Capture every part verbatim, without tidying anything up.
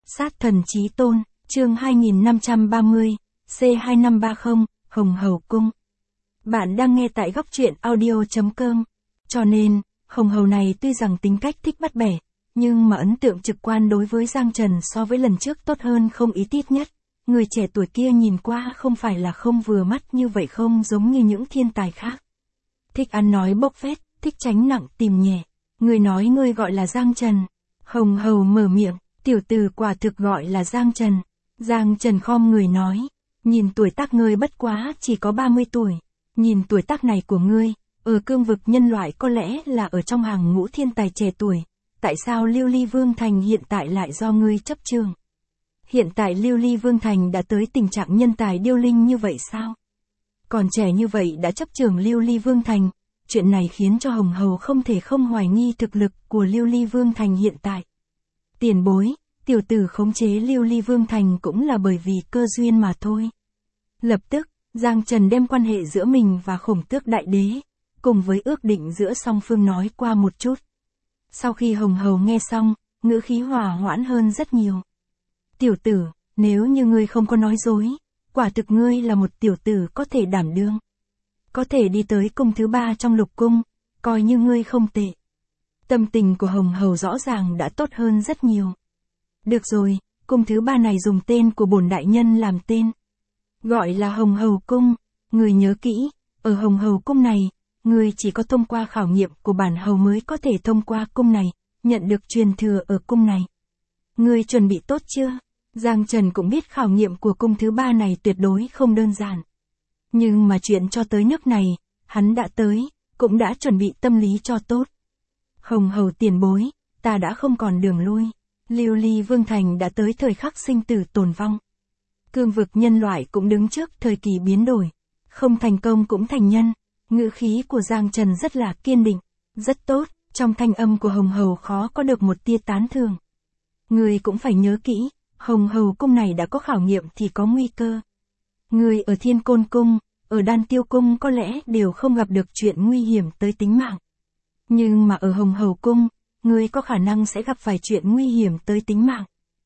Sát thần chí tôn, chương hai nghìn năm trăm ba mươi, C hai năm ba không, Hồng Hầu Cung. Bạn đang nghe tại góc truyện audio chấm com. Cho nên, Hồng Hầu này tuy rằng tính cách thích bắt bẻ, nhưng mà ấn tượng trực quan đối với Giang Trần so với lần trước tốt hơn không ít ít nhất. Người trẻ tuổi kia nhìn qua không phải là không vừa mắt như vậy, không giống như những thiên tài khác. Thích ăn nói bốc phét, thích tránh nặng tìm nhẹ. Người nói ngươi gọi là Giang Trần. Hồng Hầu mở miệng, tiểu tử quả thực gọi là Giang Trần. Giang Trần khom người nói, nhìn tuổi tác ngươi bất quá chỉ có ba mươi tuổi. Nhìn tuổi tác này của ngươi, ở cương vực nhân loại có lẽ là ở trong hàng ngũ thiên tài trẻ tuổi. Tại sao Lưu Ly Vương Thành hiện tại lại do ngươi chấp trường? Hiện tại Lưu Ly Vương Thành đã tới tình trạng nhân tài điêu linh như vậy sao? Còn trẻ như vậy đã chấp trường Lưu Ly Vương Thành, chuyện này khiến cho Hồng Hầu không thể không hoài nghi thực lực của Lưu Ly Vương Thành hiện tại. Tiền bối, tiểu tử khống chế Lưu Ly Vương Thành cũng là bởi vì cơ duyên mà thôi. Lập tức, Giang Trần đem quan hệ giữa mình và Khổng Tước Đại Đế, cùng với ước định giữa song phương nói qua một chút. Sau khi Hồng Hầu nghe xong, ngữ khí hòa hoãn hơn rất nhiều. Tiểu tử, nếu như ngươi không có nói dối, quả thực ngươi là một tiểu tử có thể đảm đương. Có thể đi tới cung thứ ba trong lục cung, coi như ngươi không tệ. Tâm tình của Hồng Hầu rõ ràng đã tốt hơn rất nhiều. Được rồi, cung thứ ba này dùng tên của bổn đại nhân làm tên. Gọi là Hồng Hầu Cung, ngươi nhớ kỹ, ở Hồng Hầu Cung này, ngươi chỉ có thông qua khảo nghiệm của bản hầu mới có thể thông qua cung này, nhận được truyền thừa ở cung này. Ngươi chuẩn bị tốt chưa? Giang Trần cũng biết khảo nghiệm của cung thứ ba này tuyệt đối không đơn giản. Nhưng mà chuyện cho tới nước này, hắn đã tới, cũng đã chuẩn bị tâm lý cho tốt. Hồng Hầu tiền bối, ta đã không còn đường lui. Lưu Ly Vương Thành đã tới thời khắc sinh tử tồn vong. Cương vực nhân loại cũng đứng trước thời kỳ biến đổi. Không thành công cũng thành nhân. Ngữ khí của Giang Trần rất là kiên định, rất tốt, trong thanh âm của Hồng Hầu khó có được một tia tán thưởng. Người cũng phải nhớ kỹ, Hồng Hầu Cung này đã có khảo nghiệm thì có nguy cơ. Người ở Thiên Côn Cung, ở Đan Tiêu Cung có lẽ đều không gặp được chuyện nguy hiểm tới tính mạng. Nhưng mà ở Hồng Hầu Cung, người có khả năng sẽ gặp phải chuyện nguy hiểm tới tính mạng.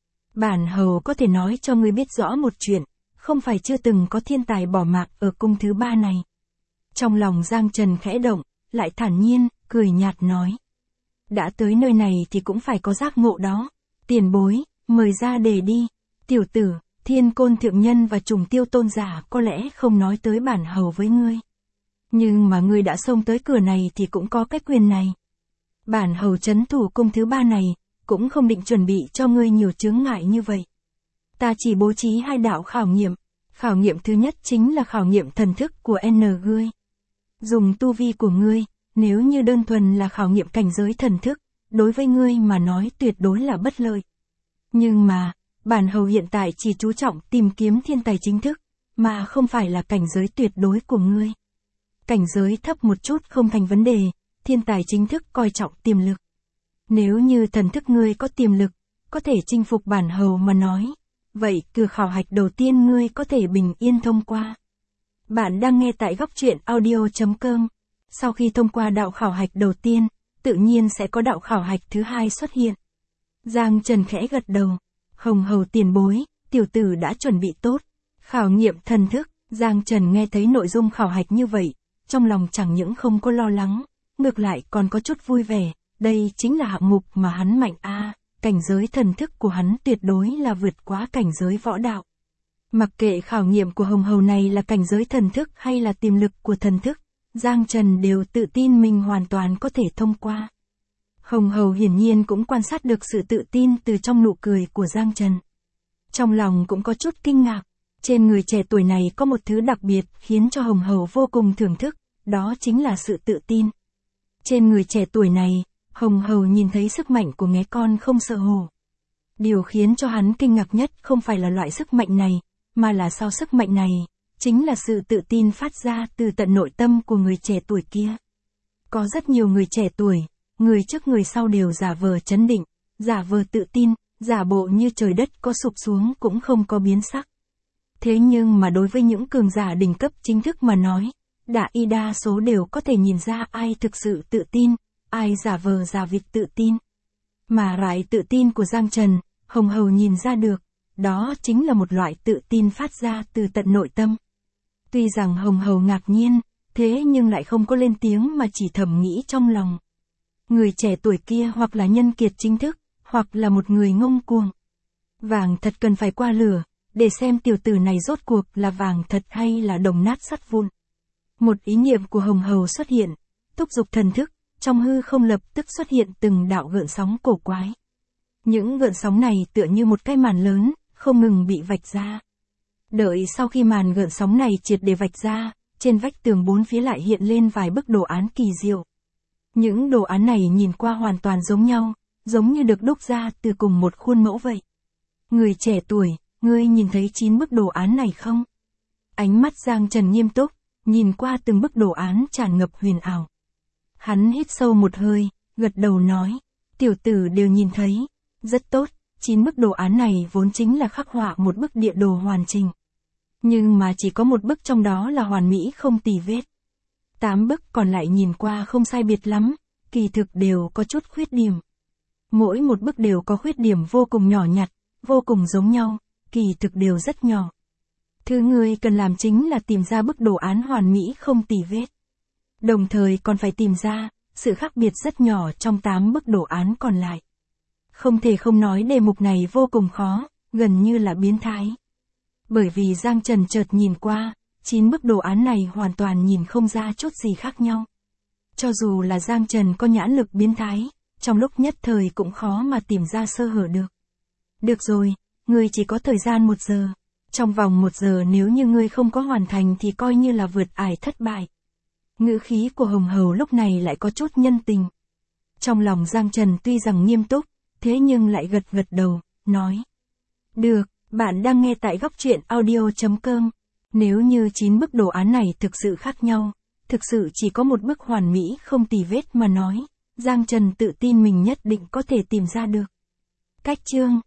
Bản hầu có thể nói cho người biết rõ một chuyện, không phải chưa từng có thiên tài bỏ mạng ở cung thứ ba này. Trong lòng Giang Trần khẽ động, lại thản nhiên, cười nhạt nói. Đã tới nơi này thì cũng phải có giác ngộ đó. Tiền bối, mời ra đề đi. Tiểu tử, Thiên Côn Thượng Nhân và Trùng Tiêu Tôn Giả có lẽ không nói tới bản hầu với ngươi. Nhưng mà ngươi đã xông tới cửa này thì cũng có cái quyền này. Bản hầu trấn thủ cung thứ ba này, cũng không định chuẩn bị cho ngươi nhiều chướng ngại như vậy. Ta chỉ bố trí hai đạo khảo nghiệm. Khảo nghiệm thứ nhất chính là khảo nghiệm thần thức của N ngươi. Dùng tu vi của ngươi, nếu như đơn thuần là khảo nghiệm cảnh giới thần thức, đối với ngươi mà nói tuyệt đối là bất lợi. Nhưng mà, bản hầu hiện tại chỉ chú trọng tìm kiếm thiên tài chính thức, mà không phải là cảnh giới tuyệt đối của ngươi. Cảnh giới thấp một chút không thành vấn đề, thiên tài chính thức coi trọng tiềm lực. Nếu như thần thức ngươi có tiềm lực, có thể chinh phục bản hầu mà nói, vậy cửa khảo hạch đầu tiên ngươi có thể bình yên thông qua. Bạn đang nghe tại góc truyện audio chấm com. Sau khi thông qua đạo khảo hạch đầu tiên, tự nhiên sẽ có đạo khảo hạch thứ hai xuất hiện. Giang Trần khẽ gật đầu. Hồng Hầu tiền bối, tiểu tử đã chuẩn bị tốt. Khảo nghiệm thần thức, Giang Trần nghe thấy nội dung khảo hạch như vậy, trong lòng chẳng những không có lo lắng, ngược lại còn có chút vui vẻ. Đây chính là hạng mục mà hắn mạnh a, à, cảnh giới thần thức của hắn tuyệt đối là vượt quá cảnh giới võ đạo. Mặc kệ khảo nghiệm của Hồng Hầu này là cảnh giới thần thức hay là tiềm lực của thần thức, Giang Trần đều tự tin mình hoàn toàn có thể thông qua. Hồng Hầu hiển nhiên cũng quan sát được sự tự tin từ trong nụ cười của Giang Trần. Trong lòng cũng có chút kinh ngạc, trên người trẻ tuổi này có một thứ đặc biệt khiến cho Hồng Hầu vô cùng thưởng thức, đó chính là sự tự tin. Trên người trẻ tuổi này, Hồng Hầu nhìn thấy sức mạnh của nghé con không sợ hổ. Điều khiến cho hắn kinh ngạc nhất không phải là loại sức mạnh này, mà là sau sức mạnh này, chính là sự tự tin phát ra từ tận nội tâm của người trẻ tuổi kia. Có rất nhiều người trẻ tuổi, người trước người sau đều giả vờ trấn định, giả vờ tự tin, giả bộ như trời đất có sụp xuống cũng không có biến sắc. Thế nhưng mà đối với những cường giả đỉnh cấp chính thức mà nói, đại y đa số đều có thể nhìn ra ai thực sự tự tin, ai giả vờ giả vịt tự tin. Mà loại tự tin của Giang Trần, Hồng Hầu nhìn ra được, đó chính là một loại tự tin phát ra từ tận nội tâm. Tuy rằng Hồng Hầu ngạc nhiên, thế nhưng lại không có lên tiếng mà chỉ thầm nghĩ trong lòng. Người trẻ tuổi kia hoặc là nhân kiệt chính thức, hoặc là một người ngông cuồng. Vàng thật cần phải qua lửa, để xem tiểu tử này rốt cuộc là vàng thật hay là đồng nát sắt vụn. Một ý niệm của Hồng Hầu xuất hiện, thúc giục thần thức, trong hư không lập tức xuất hiện từng đạo gợn sóng cổ quái. Những gợn sóng này tựa như một cái màn lớn, không ngừng bị vạch ra. Đợi sau khi màn gợn sóng này triệt để vạch ra, trên vách tường bốn phía lại hiện lên vài bức đồ án kỳ diệu. Những đồ án này nhìn qua hoàn toàn giống nhau, giống như được đúc ra từ cùng một khuôn mẫu vậy. Người trẻ tuổi, ngươi nhìn thấy chín bức đồ án này không? Ánh mắt Giang Trần nghiêm túc, nhìn qua từng bức đồ án tràn ngập huyền ảo. Hắn hít sâu một hơi, gật đầu nói, tiểu tử đều nhìn thấy, rất tốt, chín bức đồ án này vốn chính là khắc họa một bức địa đồ hoàn chỉnh. Nhưng mà chỉ có một bức trong đó là hoàn mỹ không tì vết. Tám bức còn lại nhìn qua không sai biệt lắm, kỳ thực đều có chút khuyết điểm. Mỗi một bức đều có khuyết điểm vô cùng nhỏ nhặt, vô cùng giống nhau, kỳ thực đều rất nhỏ. Thứ ngươi cần làm chính là tìm ra bức đồ án hoàn mỹ không tì vết. Đồng thời còn phải tìm ra sự khác biệt rất nhỏ trong tám bức đồ án còn lại. Không thể không nói đề mục này vô cùng khó, gần như là biến thái. Bởi vì Giang Trần chợt nhìn qua, chín bức đồ án này hoàn toàn nhìn không ra chút gì khác nhau. Cho dù là Giang Trần có nhãn lực biến thái, trong lúc nhất thời cũng khó mà tìm ra sơ hở được. Được rồi, ngươi chỉ có thời gian một giờ. Trong vòng một giờ nếu như ngươi không có hoàn thành thì coi như là vượt ải thất bại. Ngữ khí của Hồng Hầu lúc này lại có chút nhân tình. Trong lòng Giang Trần tuy rằng nghiêm túc, thế nhưng lại gật gật đầu, nói. Được, bạn đang nghe tại góc truyện audio chấm com. Nếu như chín bức đồ án này thực sự khác nhau, thực sự chỉ có một bức hoàn mỹ không tì vết mà nói, Giang Trần tự tin mình nhất định có thể tìm ra được. Cách chương